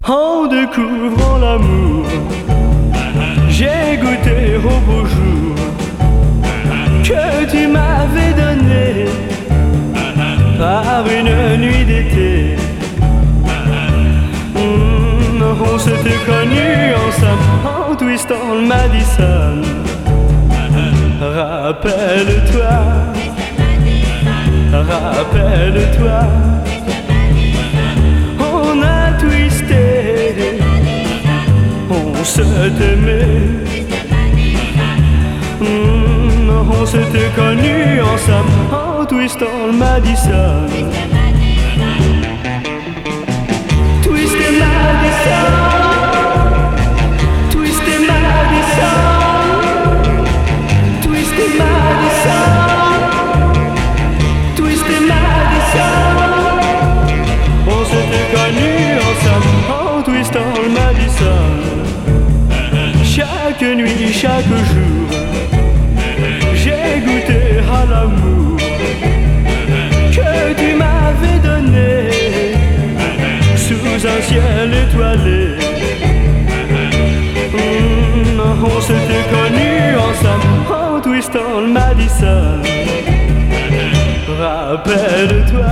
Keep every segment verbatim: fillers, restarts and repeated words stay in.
En découvrant l'amour, j'ai goûté au beau jour que tu m'avais donné par une nuit d'été. Mmh, on s'était connus ensemble en twistant le Madison. Rappelle-toi, rappelle-toi, on a twisté, on s'aimait. Mmh, on s'était connus ensemble en twistant le Madison. Twisté Madison, twisté Madison, twisté Madison, twisté Madison. On s'était connus ensemble en twistant le Madison. Chaque nuit, chaque jour, j'ai goûté à l'amour que tu m'avais donné sous un ciel étoilé. Mmh, on s'était connus ensemble en twistant le Madison. Rappelle-toi,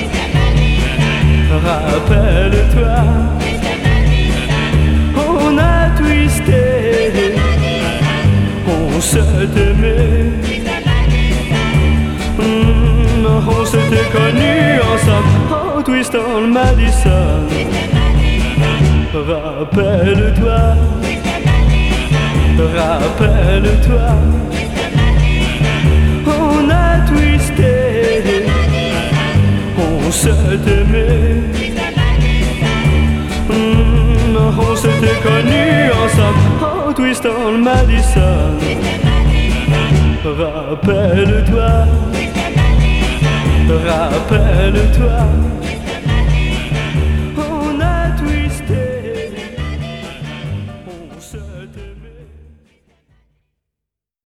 rappelle-toi, on a twisté, on s'aimait. Mmh, on s'était connus ensemble en twistant le Madison. Rappelle-toi, rappelle-toi, on a twisté, on s'aimait. Mmh, on s'était connus ensemble en twistant le Madison. Rappelle-toi, rappelle-toi.